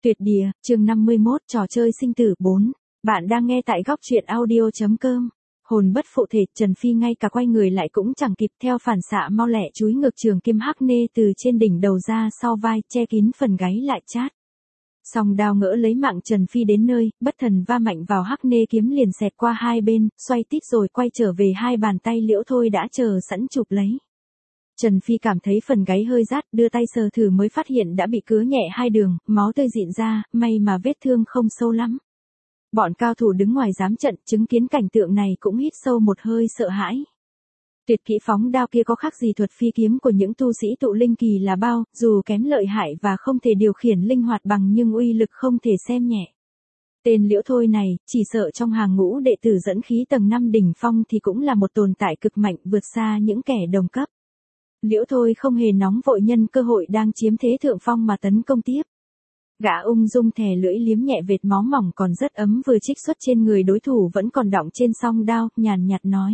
Tuyệt địa, chương 51, trò chơi sinh tử 4. Bạn đang nghe tại góc truyện audio.com. Hồn bất phụ thể, Trần Phi ngay cả quay người lại cũng chẳng kịp, theo phản xạ mau lẹ chúi ngược trường kiếm hắc nê từ trên đỉnh đầu ra sau vai, che kín phần gáy lại chát. Song đao ngỡ lấy mạng Trần Phi đến nơi, bất thần va mạnh vào hắc nê kiếm liền xẹt qua hai bên, xoay tít rồi quay trở về hai bàn tay Liễu Thôi đã chờ sẵn chụp lấy. Trần Phi cảm thấy phần gáy hơi rát, đưa tay sờ thử mới phát hiện đã bị cứa nhẹ hai đường, máu tươi rịn ra, may mà vết thương không sâu lắm. Bọn cao thủ đứng ngoài giám trận, chứng kiến cảnh tượng này cũng hít sâu một hơi sợ hãi. Tuyệt kỹ phóng đao kia có khác gì thuật phi kiếm của những tu sĩ tụ linh kỳ là bao, dù kém lợi hại và không thể điều khiển linh hoạt bằng nhưng uy lực không thể xem nhẹ. Tên Liễu Thôi này, chỉ sợ trong hàng ngũ đệ tử dẫn khí tầng 5 đỉnh phong thì cũng là một tồn tại cực mạnh vượt xa những kẻ đồng cấp. Liễu Thôi không hề nóng vội nhân cơ hội đang chiếm thế thượng phong mà tấn công tiếp. Gã ung dung thè lưỡi liếm nhẹ vệt máu mỏng còn rất ấm vừa trích xuất trên người đối thủ vẫn còn đọng trên song đao, nhàn nhạt nói.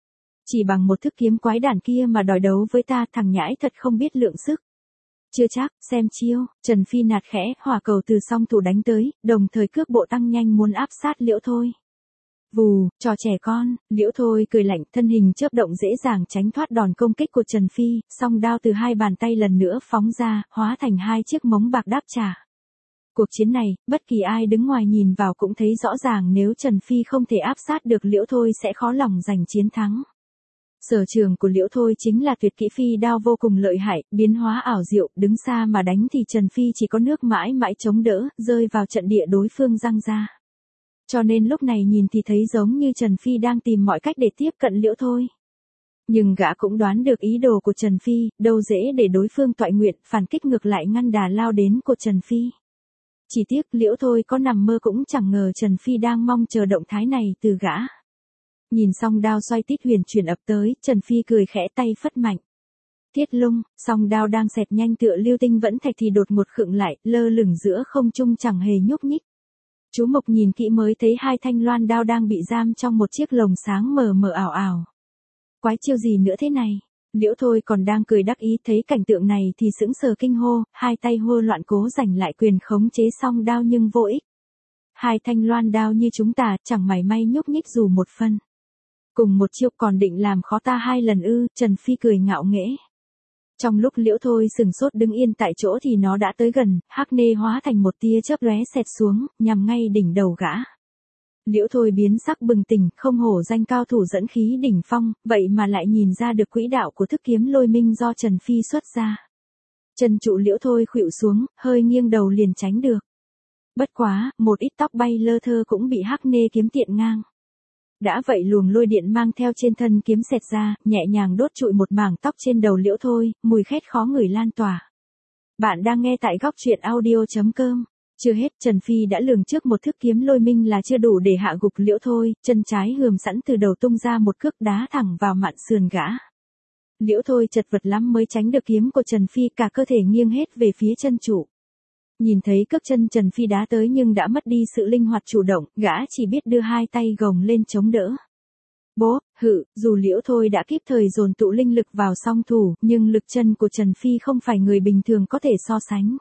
Chỉ bằng một thức kiếm quái đản kia mà đòi đấu với ta, thằng nhãi thật không biết lượng sức. Chưa chắc, xem chiêu, Trần Phi nạt khẽ, hỏa cầu từ song thủ đánh tới, đồng thời cước bộ tăng nhanh muốn áp sát Liễu Thôi. Vù, trò trẻ con, Liễu Thôi cười lạnh, thân hình chớp động dễ dàng tránh thoát đòn công kích của Trần Phi, song đao từ hai bàn tay lần nữa phóng ra, hóa thành hai chiếc mống bạc đáp trả. Cuộc chiến này, bất kỳ ai đứng ngoài nhìn vào cũng thấy rõ ràng nếu Trần Phi không thể áp sát được Liễu Thôi sẽ khó lòng giành chiến thắng. Sở trường của Liễu Thôi chính là tuyệt kỹ phi đao vô cùng lợi hại, biến hóa ảo diệu, đứng xa mà đánh thì Trần Phi chỉ có nước mãi mãi chống đỡ, rơi vào trận địa đối phương giăng ra. Cho nên lúc này nhìn thì thấy giống như Trần Phi đang tìm mọi cách để tiếp cận Liễu Thôi. Nhưng gã cũng đoán được ý đồ của Trần Phi, đâu dễ để đối phương toại nguyện, phản kích ngược lại ngăn đà lao đến của Trần Phi. Chỉ tiếc Liễu Thôi có nằm mơ cũng chẳng ngờ Trần Phi đang mong chờ động thái này từ gã. Nhìn xong đao xoay tít huyền chuyển ập tới, Trần Phi cười khẽ tay phất mạnh. Thiết Lung, song đao đang xẹt nhanh tựa lưu tinh vẫn thạch thì đột ngột khựng lại, lơ lửng giữa không trung chẳng hề nhúc nhích. Chú Mộc nhìn kỹ mới thấy hai thanh loan đao đang bị giam trong một chiếc lồng sáng mờ mờ ảo ảo. Quái chiêu gì nữa thế này? Liễu Thôi còn đang cười đắc ý thấy cảnh tượng này thì sững sờ kinh hô, hai tay hô loạn cố giành lại quyền khống chế song đao nhưng vô ích. Hai thanh loan đao như chúng ta chẳng mảy may nhúc nhích dù một phân. Cùng một chiêu còn định làm khó ta hai lần ư? Trần Phi cười ngạo nghễ. Trong lúc Liễu Thôi sừng sốt đứng yên tại chỗ thì nó đã tới gần, hắc nê hóa thành một tia chớp lóe xẹt xuống, nhằm ngay đỉnh đầu gã. Liễu Thôi biến sắc bừng tỉnh, không hổ danh cao thủ dẫn khí đỉnh phong, vậy mà lại nhìn ra được quỹ đạo của thức kiếm lôi minh do Trần Phi xuất ra. Chân trụ Liễu Thôi khuỵu xuống, hơi nghiêng đầu liền tránh được. Bất quá, một ít tóc bay lơ thơ cũng bị hắc nê kiếm tiện ngang. Đã vậy luồng lôi điện mang theo trên thân kiếm xẹt ra, nhẹ nhàng đốt trụi một mảng tóc trên đầu Liễu Thôi, mùi khét khó ngửi lan tỏa. Bạn đang nghe tại góc truyện audio.com. Chưa hết, Trần Phi đã lường trước một thức kiếm lôi minh là chưa đủ để hạ gục Liễu Thôi, chân trái hườm sẵn từ đầu tung ra một cước đá thẳng vào mạn sườn gã. Liễu Thôi chật vật lắm mới tránh được kiếm của Trần Phi, cả cơ thể nghiêng hết về phía chân trụ. Nhìn thấy cước chân Trần Phi đá tới nhưng đã mất đi sự linh hoạt chủ động, gã chỉ biết đưa hai tay gồng lên chống đỡ. Bố, dù Liễu Thôi đã kịp thời dồn tụ linh lực vào song thủ, nhưng lực chân của Trần Phi không phải người bình thường có thể so sánh.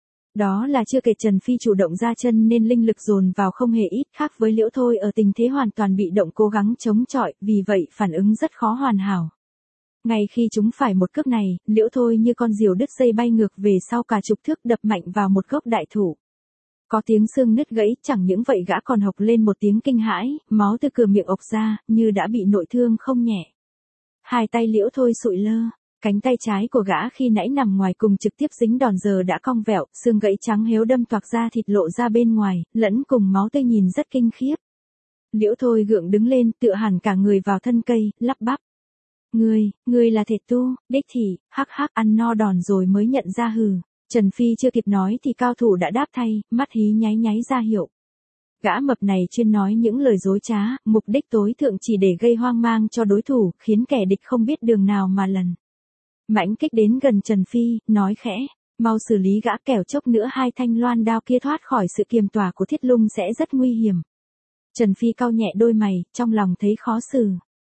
Đó là chưa kể Trần Phi chủ động ra chân nên linh lực dồn vào không hề ít, khác với Liễu Thôi ở tình thế hoàn toàn bị động cố gắng chống chọi, vì vậy phản ứng rất khó hoàn hảo. Ngay khi chúng phải một cước này, Liễu Thôi như con diều đứt dây bay ngược về sau cả chục thước đập mạnh vào một gốc đại thụ. Có tiếng xương nứt gãy, chẳng những vậy gã còn hộc lên một tiếng kinh hãi, máu từ cửa miệng ộc ra, như đã bị nội thương không nhẹ. Hai tay Liễu Thôi sụi lơ, cánh tay trái của gã khi nãy nằm ngoài cùng trực tiếp dính đòn giờ đã cong vẹo, xương gãy trắng héo đâm toạc ra thịt lộ ra bên ngoài, lẫn cùng máu tươi nhìn rất kinh khiếp. Liễu Thôi gượng đứng lên, tựa hẳn cả người vào thân cây, lắp bắp. Ngươi là thể tu, đích thị, hắc ăn no đòn rồi mới nhận ra hừ. Trần Phi chưa kịp nói thì cao thủ đã đáp thay, mắt hí nháy nháy ra hiệu. Gã mập này chuyên nói những lời dối trá, mục đích tối thượng chỉ để gây hoang mang cho đối thủ, khiến kẻ địch không biết đường nào mà lần. Mãnh kích đến gần Trần Phi, nói khẽ, mau xử lý gã kẻo chốc nữa hai thanh loan đao kia thoát khỏi sự kiềm tỏa của Thiết Lung sẽ rất nguy hiểm. Trần Phi cau nhẹ đôi mày, trong lòng thấy khó xử.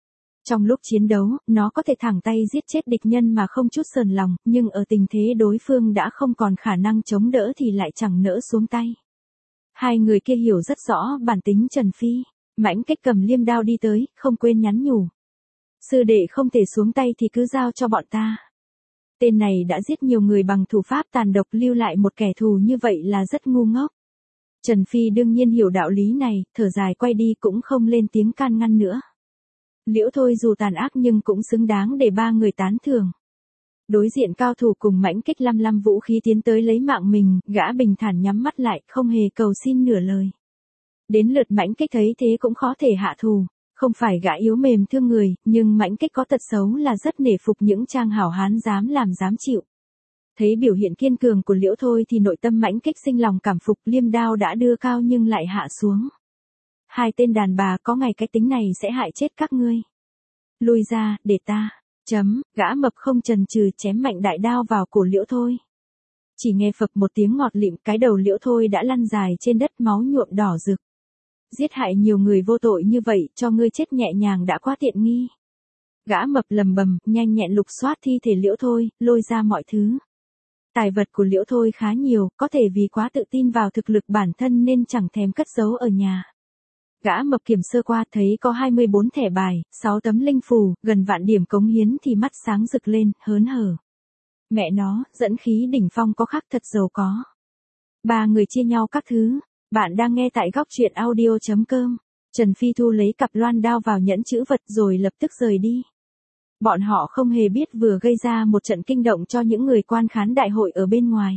Trong lúc chiến đấu, nó có thể thẳng tay giết chết địch nhân mà không chút sờn lòng, nhưng ở tình thế đối phương đã không còn khả năng chống đỡ thì lại chẳng nỡ xuống tay. Hai người kia hiểu rất rõ bản tính Trần Phi. Mãnh Kích cầm liêm đao đi tới, không quên nhắn nhủ. Sư đệ không thể xuống tay thì cứ giao cho bọn ta. Tên này đã giết nhiều người bằng thủ pháp tàn độc, lưu lại một kẻ thù như vậy là rất ngu ngốc. Trần Phi đương nhiên hiểu đạo lý này, thở dài quay đi cũng không lên tiếng can ngăn nữa. Liễu Thôi dù tàn ác nhưng cũng xứng đáng để ba người tán thưởng. Đối diện cao thủ cùng Mãnh Kích lăm vũ khí tiến tới lấy mạng mình, gã bình thản nhắm mắt lại, không hề cầu xin nửa lời. Đến lượt Mãnh Kích thấy thế cũng khó thể hạ thù. Không phải gã yếu mềm thương người, nhưng Mãnh Kích có tật xấu là rất nể phục những trang hảo hán dám làm dám chịu. Thấy biểu hiện kiên cường của Liễu Thôi thì nội tâm Mãnh Kích sinh lòng cảm phục, liêm đao đã đưa cao nhưng lại hạ xuống. Hai tên đàn bà có ngày cái tính này sẽ hại chết các ngươi. Lui ra, để ta. Gã mập không chần chừ chém mạnh đại đao vào cổ Liễu Thôi. Chỉ nghe phập một tiếng ngọt lịm, cái đầu Liễu Thôi đã lăn dài trên đất, máu nhuộm đỏ rực. Giết hại nhiều người vô tội như vậy, cho ngươi chết nhẹ nhàng đã quá tiện nghi. Gã mập lầm bầm, nhanh nhẹn lục soát thi thể Liễu Thôi, lôi ra mọi thứ. Tài vật của Liễu Thôi khá nhiều, có thể vì quá tự tin vào thực lực bản thân nên chẳng thèm cất giấu ở nhà. Gã mập kiểm sơ qua thấy có 24 thẻ bài, 6 tấm linh phù, gần vạn điểm cống hiến thì mắt sáng rực lên, hớn hở. Mẹ nó, dẫn khí đỉnh phong có khác thật giàu có. Ba người chia nhau các thứ. Bạn đang nghe tại góc truyện audio.com. Trần Phi thu lấy cặp loan đao vào nhẫn chữ vật rồi lập tức rời đi. Bọn họ không hề biết vừa gây ra một trận kinh động cho những người quan khán đại hội ở bên ngoài.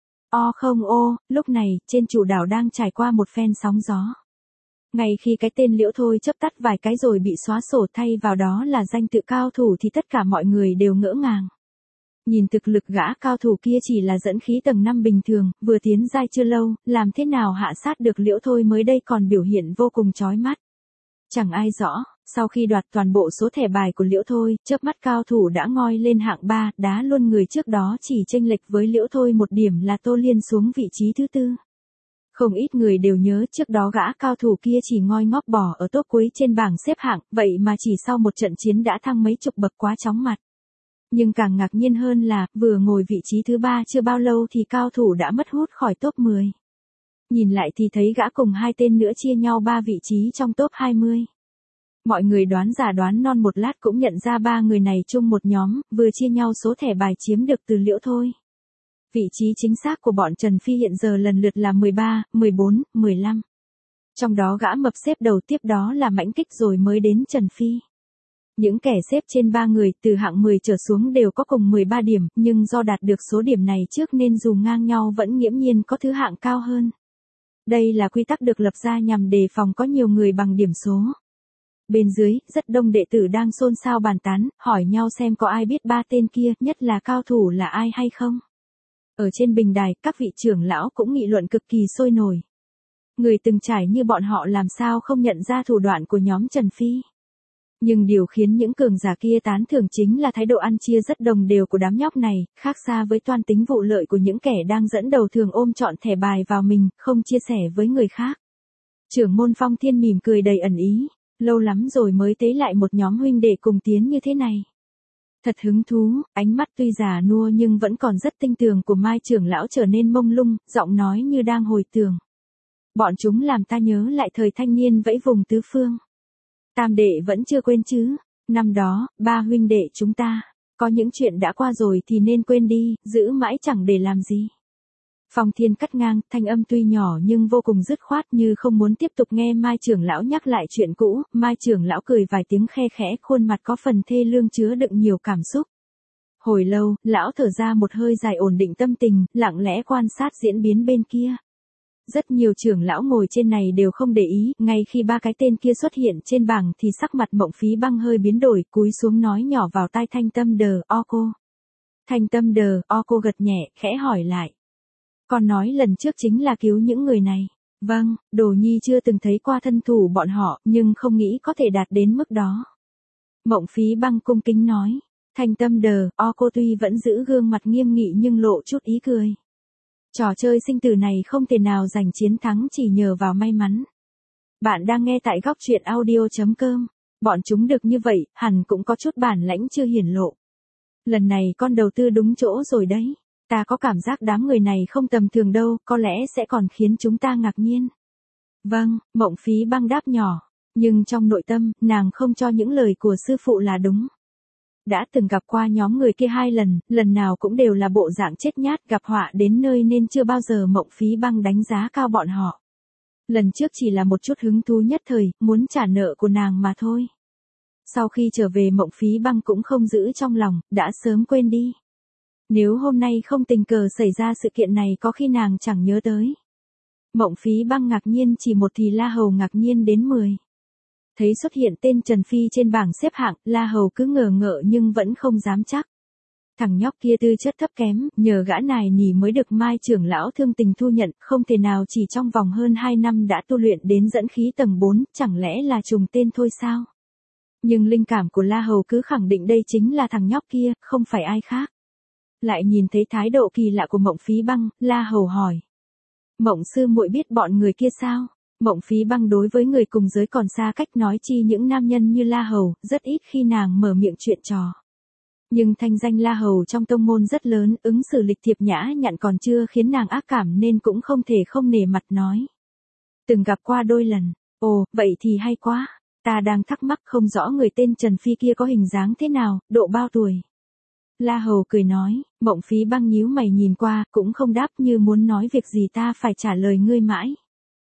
Lúc này, trên chủ đảo đang trải qua một phen sóng gió. Ngay khi cái tên Liễu Thôi chớp tắt vài cái rồi bị xóa sổ, thay vào đó là danh tự cao thủ thì tất cả mọi người đều ngỡ ngàng. Nhìn thực lực gã cao thủ kia chỉ là dẫn khí tầng 5 bình thường, vừa tiến giai chưa lâu, làm thế nào hạ sát được Liễu Thôi mới đây còn biểu hiện vô cùng chói mắt. Chẳng ai rõ, sau khi đoạt toàn bộ số thẻ bài của Liễu Thôi, chớp mắt cao thủ đã ngoi lên hạng 3, đá luôn người trước đó chỉ chênh lệch với Liễu Thôi một điểm là Tô Liên xuống vị trí thứ 4. Không ít người đều nhớ trước đó gã cao thủ kia chỉ ngoi ngóp bò ở top cuối trên bảng xếp hạng, vậy mà chỉ sau một trận chiến đã thăng mấy chục bậc, quá chóng mặt. Nhưng càng ngạc nhiên hơn là, vừa ngồi vị trí thứ 3 chưa bao lâu thì cao thủ đã mất hút khỏi top 10. Nhìn lại thì thấy gã cùng hai tên nữa chia nhau 3 vị trí trong top 20. Mọi người đoán giả đoán non một lát cũng nhận ra ba người này chung một nhóm, vừa chia nhau số thẻ bài chiếm được từ Liễu Thôi. Vị trí chính xác của bọn Trần Phi hiện giờ lần lượt là 13, 14, 15. Trong đó gã mập xếp đầu, tiếp đó là Mãnh Kích rồi mới đến Trần Phi. Những kẻ xếp trên 3 người từ hạng 10 trở xuống đều có cùng 13 điểm, nhưng do đạt được số điểm này trước nên dù ngang nhau vẫn nghiễm nhiên có thứ hạng cao hơn. Đây là quy tắc được lập ra nhằm đề phòng có nhiều người bằng điểm số. Bên dưới, rất đông đệ tử đang xôn xao bàn tán, hỏi nhau xem có ai biết ba tên kia, nhất là cao thủ là ai hay không. Ở trên bình đài, các vị trưởng lão cũng nghị luận cực kỳ sôi nổi. Người từng trải như bọn họ làm sao không nhận ra thủ đoạn của nhóm Trần Phi. Nhưng điều khiến những cường giả kia tán thưởng chính là thái độ ăn chia rất đồng đều của đám nhóc này, khác xa với toan tính vụ lợi của những kẻ đang dẫn đầu thường ôm trọn thẻ bài vào mình, không chia sẻ với người khác. Trưởng môn Phong Thiên mỉm cười đầy ẩn ý, lâu lắm rồi mới thấy lại một nhóm huynh đệ cùng tiến như thế này. Thật hứng thú, ánh mắt tuy già nua nhưng vẫn còn rất tinh tường của Mai trưởng lão trở nên mông lung, giọng nói như đang hồi tưởng. Bọn chúng làm ta nhớ lại thời thanh niên vẫy vùng tứ phương. Tam đệ vẫn chưa quên chứ, năm đó, ba huynh đệ chúng ta, có những chuyện đã qua rồi thì nên quên đi, giữ mãi chẳng để làm gì. Phong Thiên cắt ngang, thanh âm tuy nhỏ nhưng vô cùng dứt khoát, như không muốn tiếp tục nghe Mai trưởng lão nhắc lại chuyện cũ. Mai trưởng lão cười vài tiếng khe khẽ, khuôn mặt có phần thê lương chứa đựng nhiều cảm xúc. Hồi lâu, lão thở ra một hơi dài ổn định tâm tình, lặng lẽ quan sát diễn biến bên kia. Rất nhiều trưởng lão ngồi trên này đều không để ý, ngay khi ba cái tên kia xuất hiện trên bảng thì sắc mặt Mộng Phí Băng hơi biến đổi, cúi xuống nói nhỏ vào tai Thanh Tâm Đờ O cô. Thanh Tâm Đờ O cô gật nhẹ, khẽ hỏi lại. Con nói lần trước chính là cứu những người này. Vâng, Đồ Nhi chưa từng thấy qua thân thủ bọn họ, nhưng không nghĩ có thể đạt đến mức đó. Mộng Phí Băng cung kính nói. Thanh Tâm Đờ O cô tuy vẫn giữ gương mặt nghiêm nghị nhưng lộ chút ý cười. Trò chơi sinh tử này không thể nào giành chiến thắng chỉ nhờ vào may mắn. Bạn đang nghe tại góc truyện audio.com. Bọn chúng được như vậy, hẳn cũng có chút bản lãnh chưa hiển lộ. Lần này con đầu tư đúng chỗ rồi đấy. Ta có cảm giác đám người này không tầm thường đâu, có lẽ sẽ còn khiến chúng ta ngạc nhiên. Vâng, Mộng Phí Băng đáp nhỏ. Nhưng trong nội tâm, nàng không cho những lời của sư phụ là đúng. Đã từng gặp qua nhóm người kia 2 lần, lần nào cũng đều là bộ dạng chết nhát gặp họa đến nơi nên chưa bao giờ Mộng Phí Băng đánh giá cao bọn họ. Lần trước chỉ là một chút hứng thú nhất thời, muốn trả nợ của nàng mà thôi. Sau khi trở về Mộng Phí Băng cũng không giữ trong lòng, đã sớm quên đi. Nếu hôm nay không tình cờ xảy ra sự kiện này có khi nàng chẳng nhớ tới. Mộng Phí Băng ngạc nhiên chỉ một thì La Hầu ngạc nhiên đến 10. Thấy xuất hiện tên Trần Phi trên bảng xếp hạng, La Hầu cứ ngờ ngợ nhưng vẫn không dám chắc. Thằng nhóc kia tư chất thấp kém, nhờ gã nài nỉ mới được Mai trưởng lão thương tình thu nhận, không thể nào chỉ trong vòng hơn 2 năm đã tu luyện đến dẫn khí tầng 4, chẳng lẽ là trùng tên thôi sao? Nhưng linh cảm của La Hầu cứ khẳng định đây chính là thằng nhóc kia, không phải ai khác. Lại nhìn thấy thái độ kỳ lạ của Mộng Phí Băng, La Hầu hỏi. Mộng sư muội biết bọn người kia sao? Mộng Phí Băng đối với người cùng giới còn xa cách nói chi những nam nhân như La Hầu, rất ít khi nàng mở miệng chuyện trò. Nhưng thanh danh La Hầu trong tông môn rất lớn, ứng xử lịch thiệp nhã nhặn còn chưa khiến nàng ác cảm nên cũng không thể không nể mặt nói. Từng gặp qua đôi lần. Ồ, vậy thì hay quá. Ta đang thắc mắc không rõ người tên Trần Phi kia có hình dáng thế nào, độ bao tuổi. La Hầu cười nói, Mộng Phí Băng nhíu mày nhìn qua, cũng không đáp như muốn nói việc gì ta phải trả lời ngươi mãi.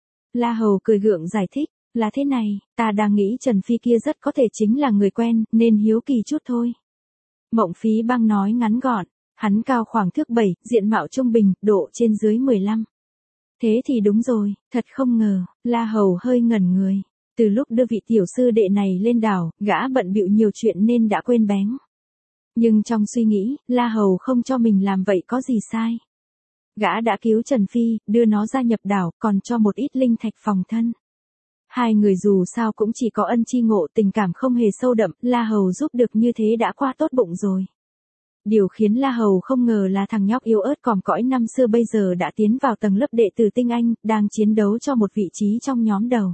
La Hầu cười gượng giải thích, là thế này, ta đang nghĩ Trần Phi kia rất có thể chính là người quen, nên hiếu kỳ chút thôi. Mộng Phí Băng nói ngắn gọn, hắn cao khoảng thước 7, diện mạo trung bình, độ trên dưới 15. Thế thì đúng rồi, thật không ngờ, La Hầu hơi ngẩn người. Từ lúc đưa vị tiểu sư đệ này lên đảo, gã bận bịu nhiều chuyện nên đã quên bén. Nhưng trong suy nghĩ, La Hầu không cho mình làm vậy có gì sai. Gã đã cứu Trần Phi, đưa nó gia nhập đảo, còn cho một ít linh thạch phòng thân. Hai người dù sao cũng chỉ có ân chi ngộ, tình cảm không hề sâu đậm, La Hầu giúp được như thế đã qua tốt bụng rồi. Điều khiến La Hầu không ngờ là thằng nhóc yếu ớt còm cõi năm xưa bây giờ đã tiến vào tầng lớp đệ tử tinh anh, đang chiến đấu cho một vị trí trong nhóm đầu.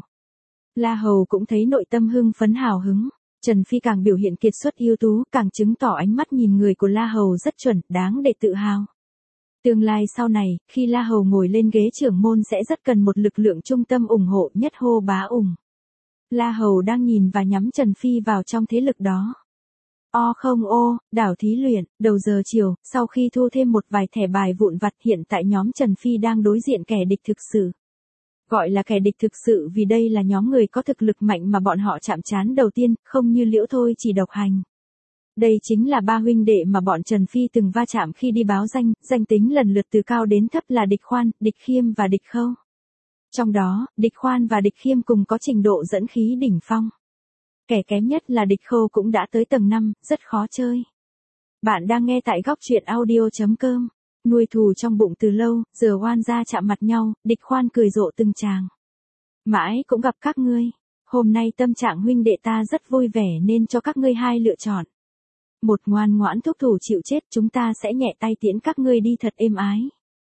La Hầu cũng thấy nội tâm hưng phấn hào hứng. Trần Phi càng biểu hiện kiệt xuất ưu tú, càng chứng tỏ ánh mắt nhìn người của La Hầu rất chuẩn, đáng để tự hào. Tương lai sau này, khi La Hầu ngồi lên ghế trưởng môn sẽ rất cần một lực lượng trung tâm ủng hộ nhất hô bá ủng. La Hầu đang nhìn và nhắm Trần Phi vào trong thế lực đó. Không ô, đảo thí luyện, đầu giờ chiều, sau khi thu thêm một vài thẻ bài vụn vặt hiện tại nhóm Trần Phi đang đối diện kẻ địch thực sự. Gọi là kẻ địch thực sự vì đây là nhóm người có thực lực mạnh mà bọn họ chạm trán đầu tiên, không như Liễu Thôi chỉ độc hành. Đây chính là ba huynh đệ mà bọn Trần Phi từng va chạm khi đi báo danh, danh tính lần lượt từ cao đến thấp là Địch Khoan, Địch Khiêm và Địch Khâu. Trong đó, Địch Khoan và Địch Khiêm cùng có trình độ dẫn khí đỉnh phong. Kẻ kém nhất là Địch Khâu cũng đã tới tầng 5, rất khó chơi. Bạn đang nghe tại góc truyện audio.com. Nuôi thù trong bụng từ lâu, giờ oan gia chạm mặt nhau, Địch Khoan cười rộ từng tràng. Mãi cũng gặp các ngươi. Hôm nay tâm trạng huynh đệ ta rất vui vẻ nên cho các ngươi hai lựa chọn. Một, ngoan ngoãn thúc thủ chịu chết, chúng ta sẽ nhẹ tay tiễn các ngươi đi thật êm ái.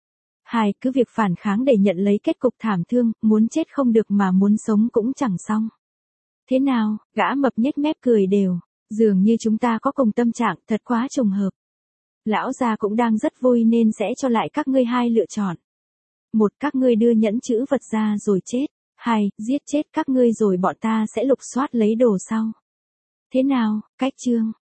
2, cứ việc phản kháng để nhận lấy kết cục thảm thương, muốn chết không được mà muốn sống cũng chẳng xong. Thế nào, gã mập nhếch mép cười đều, dường như chúng ta có cùng tâm trạng, thật quá trùng hợp. Lão gia cũng đang rất vui nên sẽ cho lại các ngươi hai lựa chọn. 1, các ngươi đưa nhẫn chữ vật ra rồi chết. 2, giết chết các ngươi rồi bọn ta sẽ lục soát lấy đồ sau. Thế nào, cách chương?